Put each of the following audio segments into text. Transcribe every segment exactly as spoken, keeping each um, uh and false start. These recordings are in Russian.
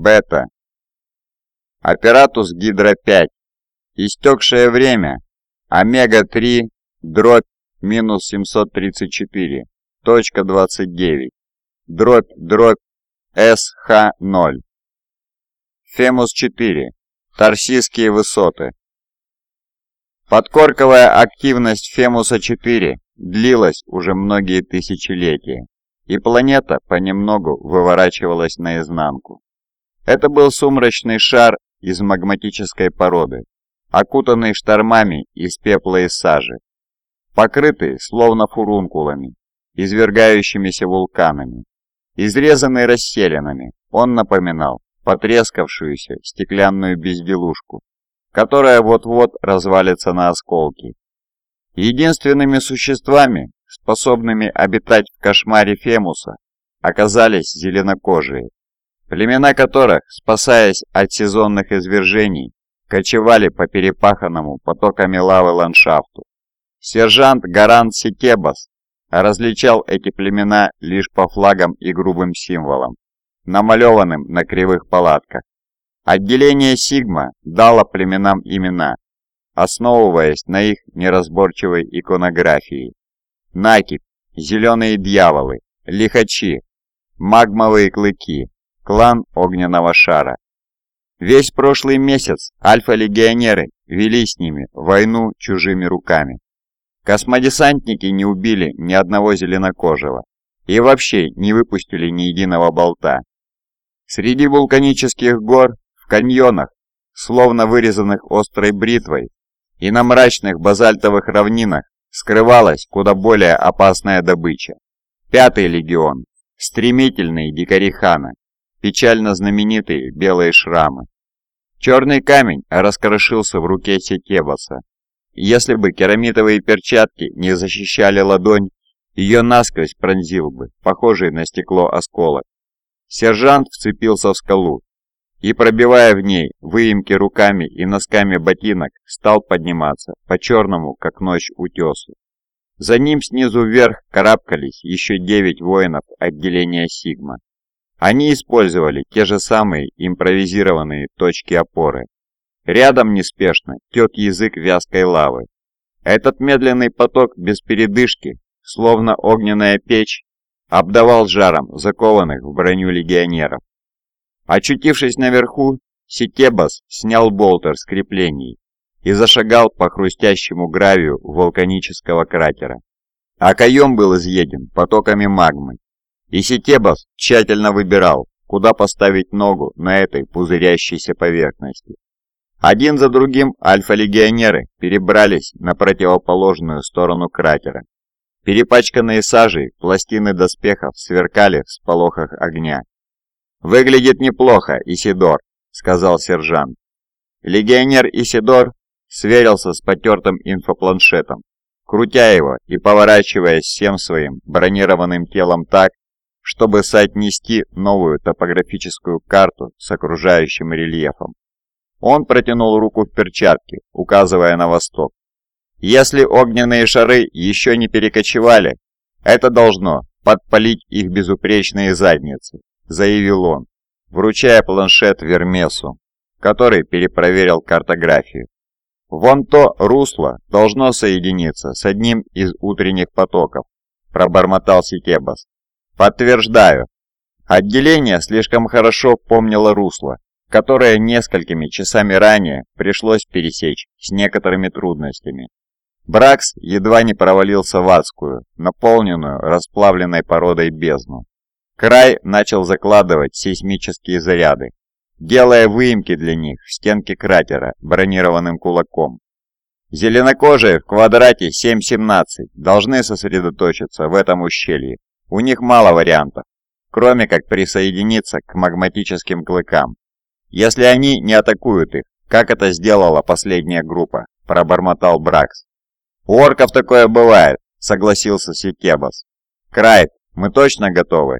Бета. Аппаратус Гидра пять. Истекшее время Омега три дробь минус семьсот тридцать четыре точка двадцать девять дробь дробь эс ха ноль. Фемус четыре. Тарсийские высоты. Подкорковая активность Фемуса четыре длилась уже многие тысячелетия, и планета понемногу выворачивалась наизнанку. Это был сумрачный шар из магматической породы, окутанный штормами из пепла и сажи, покрытый словно фурункулами, извергающимися вулканами. Изрезанный расселинами, он напоминал потрескавшуюся стеклянную безделушку, которая вот-вот развалится на осколки. Единственными существами, способными обитать в кошмаре Фемуса, оказались зеленокожие, племена которых, спасаясь от сезонных извержений, кочевали по перепаханному потоками лавы ландшафту. Сержант Гарант Сикебас различал эти племена лишь по флагам и грубым символам, намалеванным на кривых палатках. Отделение Сигма дало племенам имена, основываясь на их неразборчивой иконографии. Накипь, зеленые дьяволы, лихачи, магмовые клыки, клан огненного шара. Весь прошлый месяц альфа-легионеры вели с ними войну чужими руками. Космодесантники не убили ни одного зеленокожего и вообще не выпустили ни единого болта. Среди вулканических гор, в каньонах, словно вырезанных острой бритвой, и на мрачных базальтовых равнинах скрывалась куда более опасная добыча. Пятый легион, стремительные дикари хана, печально знаменитые белые шрамы. Черный камень раскрошился в руке Сикебаса. Если бы керамитовые перчатки не защищали ладонь, ее насквозь пронзил бы, похожий на стекло осколок. Сержант вцепился в скалу и, пробивая в ней выемки руками и носками ботинок, стал подниматься по черному, как ночь, утесу. За ним снизу вверх карабкались еще девять воинов отделения Сигма. Они использовали те же самые импровизированные точки опоры. Рядом неспешно тек язык вязкой лавы. Этот медленный поток без передышки, словно огненная печь, обдавал жаром закованных в броню легионеров. Очутившись наверху, Сикебас снял болтер с креплений и зашагал по хрустящему гравию вулканического кратера. Окоем был изъеден потоками магмы, и Сикебас тщательно выбирал, куда поставить ногу на этой пузырящейся поверхности. Один за другим альфа-легионеры перебрались на противоположную сторону кратера. Перепачканные сажей пластины доспехов сверкали в сполохах огня. «Выглядит неплохо, Исидор», — сказал сержант. Легионер Исидор сверился с потертым инфопланшетом, крутя его и поворачиваясь всем своим бронированным телом так, чтобы соотнести новую топографическую карту с окружающим рельефом. Он протянул руку в перчатке, указывая на восток. Если огненные шары еще не перекочевали, это должно подпалить их безупречные задницы, заявил он, вручая планшет Вермесу, который перепроверил картографию. Вон то русло должно соединиться с одним из утренних потоков, пробормотал Сикебас. Подтверждаю. Отделение слишком хорошо помнило русло, которое несколькими часами ранее пришлось пересечь с некоторыми трудностями. Бракс едва не провалился в адскую, наполненную расплавленной породой бездну. Край начал закладывать сейсмические заряды, делая выемки для них в стенке кратера бронированным кулаком. Зеленокожие в квадрате семь семнадцать должны сосредоточиться в этом ущелье. У них мало вариантов, кроме как присоединиться к магматическим клыкам. Если они не атакуют их, как это сделала последняя группа, пробормотал Бракс. У орков такое бывает, согласился Сикебас. Крайт, мы точно готовы?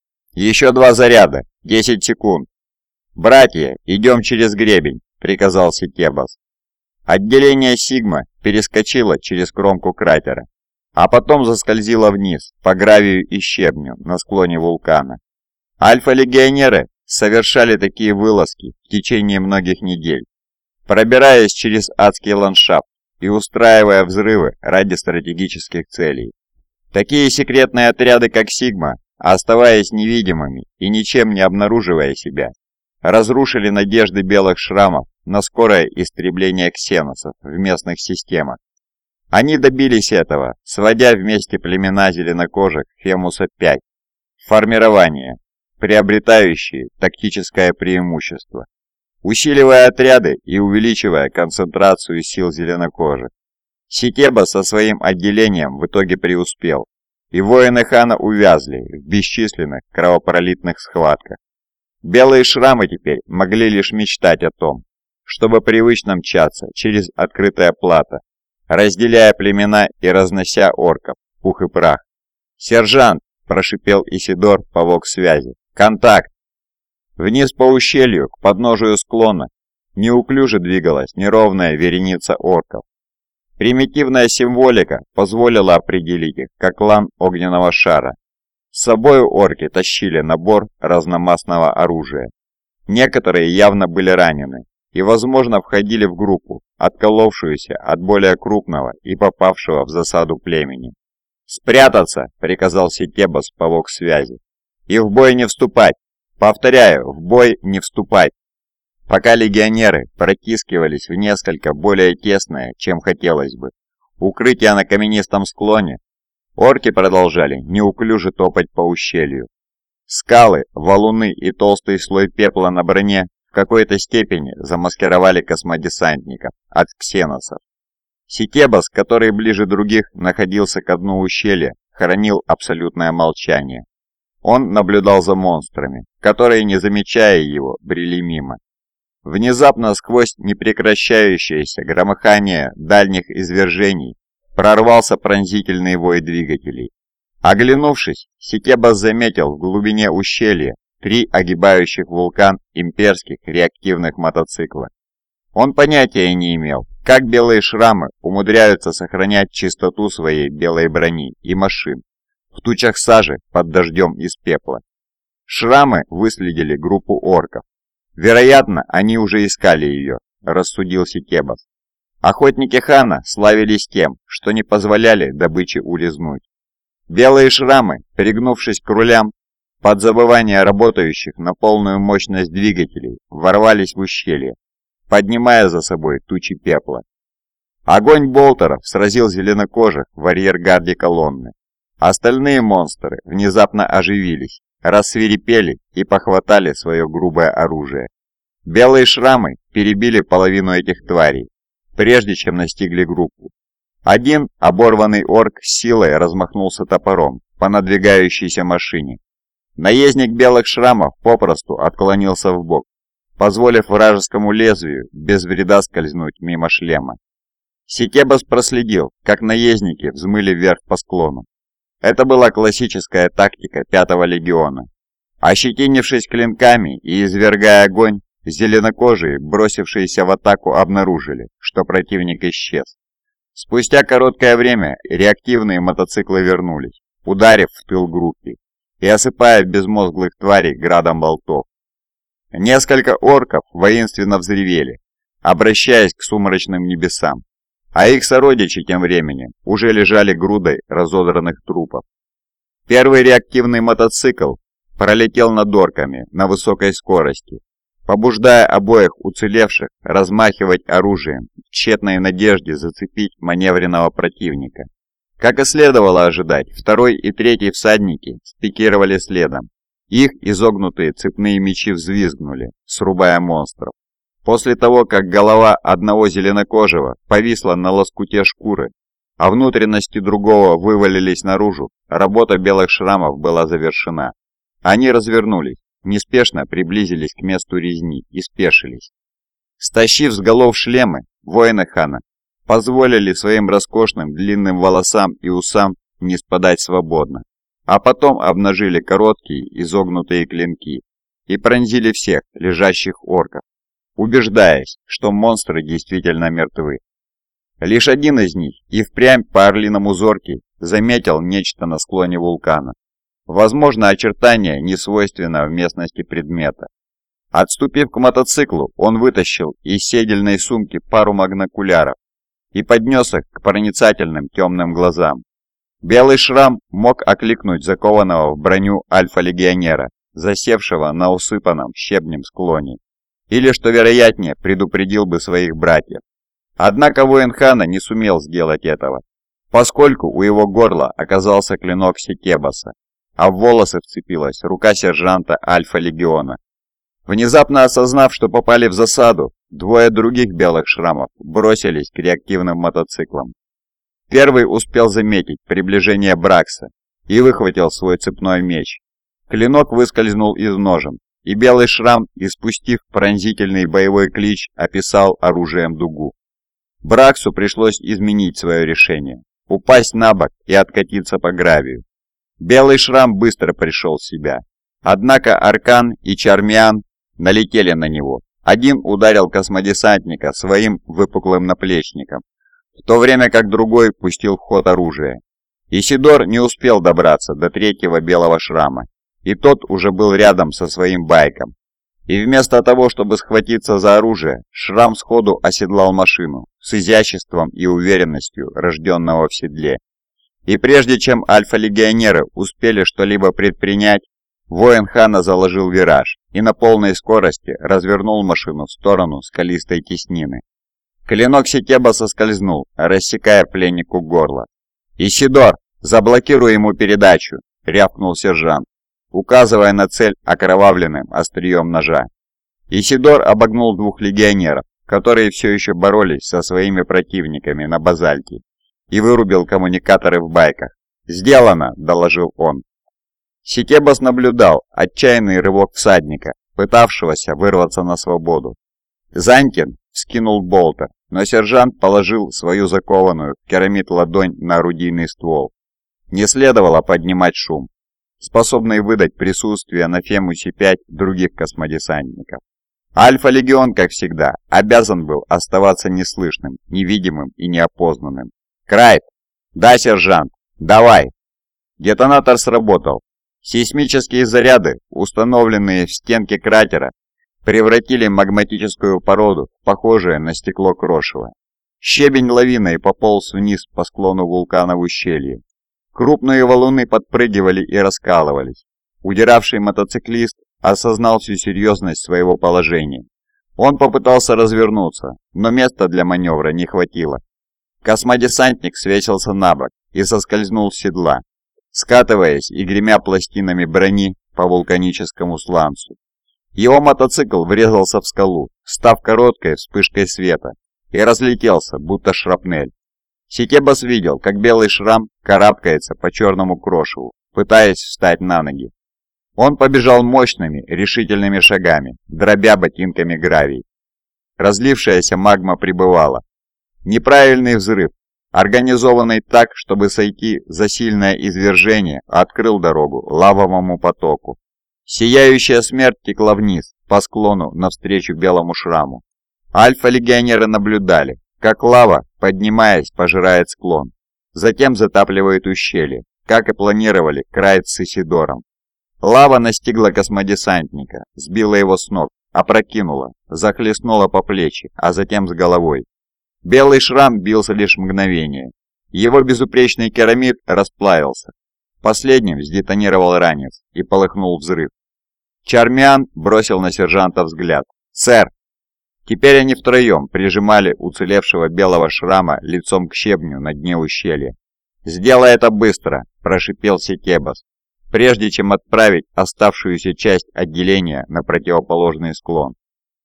Еще два заряда, десять секунд. Братья, идем через гребень, приказал Сикебас. Отделение Сигма перескочило через кромку кратера, а потом заскользило вниз по гравию и щебню на склоне вулкана. Альфа-легионеры совершали такие вылазки в течение многих недель, пробираясь через адский ландшафт и устраивая взрывы ради стратегических целей. Такие секретные отряды, как Сигма, оставаясь невидимыми и ничем не обнаруживая себя, разрушили надежды белых шрамов на скорое истребление ксеносов в местных системах. Они добились этого, сводя вместе племена зеленокожих Фемуса пять, формирование, приобретающие тактическое преимущество, усиливая отряды и увеличивая концентрацию сил зеленокожих. Сикеба со своим отделением в итоге преуспел, и воины хана увязли в бесчисленных кровопролитных схватках. Белые шрамы теперь могли лишь мечтать о том, чтобы привычно мчаться через открытое плато, разделяя племена и разнося орков в пух и прах. «Сержант!» – прошипел Исидор по вокс-связи. «Контакт!» Вниз по ущелью, к подножию склона, неуклюже двигалась неровная вереница орков. Примитивная символика позволила определить их как клан огненного шара. С собой орки тащили набор разномастного оружия. Некоторые явно были ранены и, возможно, входили в группу, отколовшуюся от более крупного и попавшего в засаду племени. «Спрятаться!» – приказал Сикебас по вокс-связи. «И в бой не вступать! Повторяю, в бой не вступать!» Пока легионеры протискивались в несколько более тесное, чем хотелось бы, укрытие на каменистом склоне, орки продолжали неуклюже топать по ущелью. Скалы, валуны и толстый слой пепла на броне в какой-то степени замаскировали космодесантников от ксеносов. Сикебас, который ближе других находился к дну ущелья, хранил абсолютное молчание. Он наблюдал за монстрами, которые, не замечая его, брели мимо. Внезапно сквозь непрекращающееся громыхание дальних извержений прорвался пронзительный вой двигателей. Оглянувшись, Сикебас заметил в глубине ущелья три огибающих вулкан имперских реактивных мотоцикла. Он понятия не имел, как белые шрамы умудряются сохранять чистоту своей белой брони и машин в тучах сажи под дождем из пепла. Шрамы выследили группу орков. Вероятно, они уже искали ее, рассудил Сикебас. Охотники хана славились тем, что не позволяли добыче улизнуть. Белые шрамы, пригнувшись к рулям, под забывание работающих на полную мощность двигателей, ворвались в ущелье, поднимая за собой тучи пепла. Огонь болтеров сразил зеленокожих в арьергарде колонны. Остальные монстры внезапно оживились, рассвирепели и похватали свое грубое оружие. Белые шрамы перебили половину этих тварей, прежде чем настигли группу. Один оборванный орк с силой размахнулся топором по надвигающейся машине. Наездник белых шрамов попросту отклонился вбок, позволив вражескому лезвию без вреда скользнуть мимо шлема. Сикебас проследил, как наездники взмыли вверх по склону. Это была классическая тактика пятого легиона. Ощетинившись клинками и извергая огонь, зеленокожие, бросившиеся в атаку, обнаружили, что противник исчез. Спустя короткое время реактивные мотоциклы вернулись, ударив в тыл группе и осыпая безмозглых тварей градом болтов. Несколько орков воинственно взревели, обращаясь к сумрачным небесам, а их сородичи тем временем уже лежали грудой разодранных трупов. Первый реактивный мотоцикл пролетел над орками на высокой скорости, побуждая обоих уцелевших размахивать оружием в тщетной надежде зацепить маневренного противника. Как и следовало ожидать, второй и третий всадники спикировали следом. Их изогнутые цепные мечи взвизгнули, срубая монстров. После того, как голова одного зеленокожего повисла на лоскуте шкуры, а внутренности другого вывалились наружу, работа белых шрамов была завершена. Они развернулись, неспешно приблизились к месту резни и спешились. Стащив с голов шлемы, воины хана позволили своим роскошным длинным волосам и усам не спадать свободно, а потом обнажили короткие изогнутые клинки и пронзили всех лежащих орков, убеждаясь, что монстры действительно мертвы. Лишь один из них, и впрямь по-орлиному зоркий, заметил нечто на склоне вулкана. Возможно, очертание несвойственного в местности предмета. Отступив к мотоциклу, он вытащил из седельной сумки пару магнокуляров и поднес их к проницательным темным глазам. Белый шрам мог окликнуть закованного в броню альфа-легионера, засевшего на усыпанном щебнем склоне, или, что вероятнее, предупредил бы своих братьев. Однако воин хана не сумел сделать этого, поскольку у его горла оказался клинок Сетебаса, а в волосы вцепилась рука сержанта Альфа-легиона. Внезапно осознав, что попали в засаду, двое других белых шрамов бросились к реактивным мотоциклам. Первый успел заметить приближение Бракса и выхватил свой цепной меч. Клинок выскользнул из ножен, и белый шрам, испустив пронзительный боевой клич, описал оружием дугу. Браксу пришлось изменить свое решение, упасть на бок и откатиться по гравию. Белый шрам быстро пришел в себя, однако Аркан и Чармиан налетели на него. Один ударил космодесантника своим выпуклым наплечником, в то время как другой пустил в ход оружие. Исидор не успел добраться до третьего белого шрама, и тот уже был рядом со своим байком. И вместо того, чтобы схватиться за оружие, шрам сходу оседлал машину с изяществом и уверенностью рожденного в седле. И прежде чем альфа-легионеры успели что-либо предпринять, воин хана заложил вираж и на полной скорости развернул машину в сторону скалистой теснины. Клинок Сетеба соскользнул, рассекая пленнику горло. «Исидор, заблокируй ему передачу!» — рявкнул сержант, указывая на цель окровавленным острием ножа. Исидор обогнул двух легионеров, которые все еще боролись со своими противниками на базальте, и вырубил коммуникаторы в байках. «Сделано!» — доложил он. Сетебас наблюдал отчаянный рывок всадника, пытавшегося вырваться на свободу. Зантин вскинул болтер, но сержант положил свою закованную в керамид ладонь на орудийный ствол. Не следовало поднимать шум, способный выдать присутствие на Фемусе пять других космодесантников. Альфа-легион, как всегда, обязан был оставаться неслышным, невидимым и неопознанным. «Крайт!» «Да, сержант! Давай!» Детонатор сработал. Сейсмические заряды, установленные в стенке кратера, превратили магматическую породу в похожее на стекло крошево. Щебень лавиной пополз вниз по склону вулкана в ущелье. Крупные валуны подпрыгивали и раскалывались. Удиравший мотоциклист осознал всю серьезность своего положения. Он попытался развернуться, но места для маневра не хватило. Космодесантник свесился на бок и соскользнул с седла, скатываясь и гремя пластинами брони по вулканическому сланцу. Его мотоцикл врезался в скалу, став короткой вспышкой света, и разлетелся, будто шрапнель. Сетебас видел, как белый шрам карабкается по черному крошеву, пытаясь встать на ноги. Он побежал мощными, решительными шагами, дробя ботинками гравий. Разлившаяся магма прибывала. Неправильный взрыв, организованный так, чтобы сойти за сильное извержение, открыл дорогу лавовому потоку. Сияющая смерть текла вниз, по склону, навстречу белому шраму. Альфа-легионеры наблюдали, как лава, поднимаясь, пожирает склон. Затем затапливает ущелье, как и планировали Крайт с Исидором. Лава настигла космодесантника, сбила его с ног, опрокинула, захлестнула по плечи, а затем с головой. Белый шрам бился лишь мгновение. Его безупречный керамид расплавился. Последним сдетонировал ранец и полыхнул взрыв. Чармиан бросил на сержанта взгляд. «Сэр!» Теперь они втроем прижимали уцелевшего белого шрама лицом к щебню на дне ущелья. «Сделай это быстро!» – прошипел Сетебас, прежде чем отправить оставшуюся часть отделения на противоположный склон.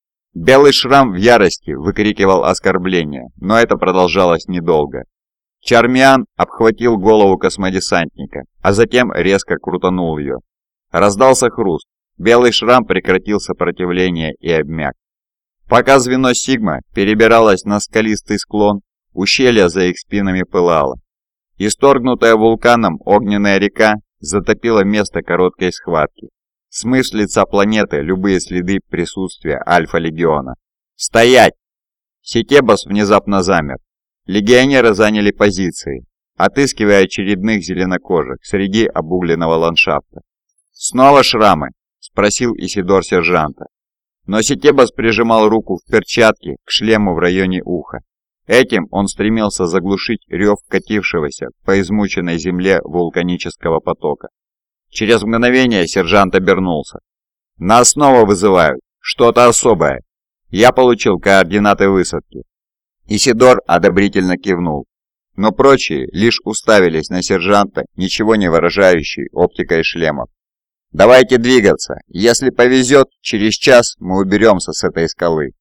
Белый шрам в ярости выкрикивал оскорбления, но это продолжалось недолго. Чармиан обхватил голову космодесантника, а затем резко крутанул ее. Раздался хруст, белый шрам прекратил сопротивление и обмяк. Пока звено Сигма перебиралось на скалистый склон, ущелье за их спинами пылало. Исторгнутая вулканом огненная река затопила место короткой схватки, смыв с лица планеты любые следы присутствия Альфа-легиона. «Стоять!» Сетебас внезапно замер. Легионеры заняли позиции, отыскивая очередных зеленокожих среди обугленного ландшафта. «Снова шрамы?» – спросил Исидор сержанта. Но Сетебас прижимал руку в перчатке к шлему в районе уха. Этим он стремился заглушить рев катившегося по измученной земле вулканического потока. Через мгновение сержант обернулся. «Нас снова вызывают. Что-то особое. Я получил координаты высадки». Исидор одобрительно кивнул, но прочие лишь уставились на сержанта, ничего не выражающей оптикой шлемов. «Давайте двигаться. Если повезет, через час мы уберемся с этой скалы».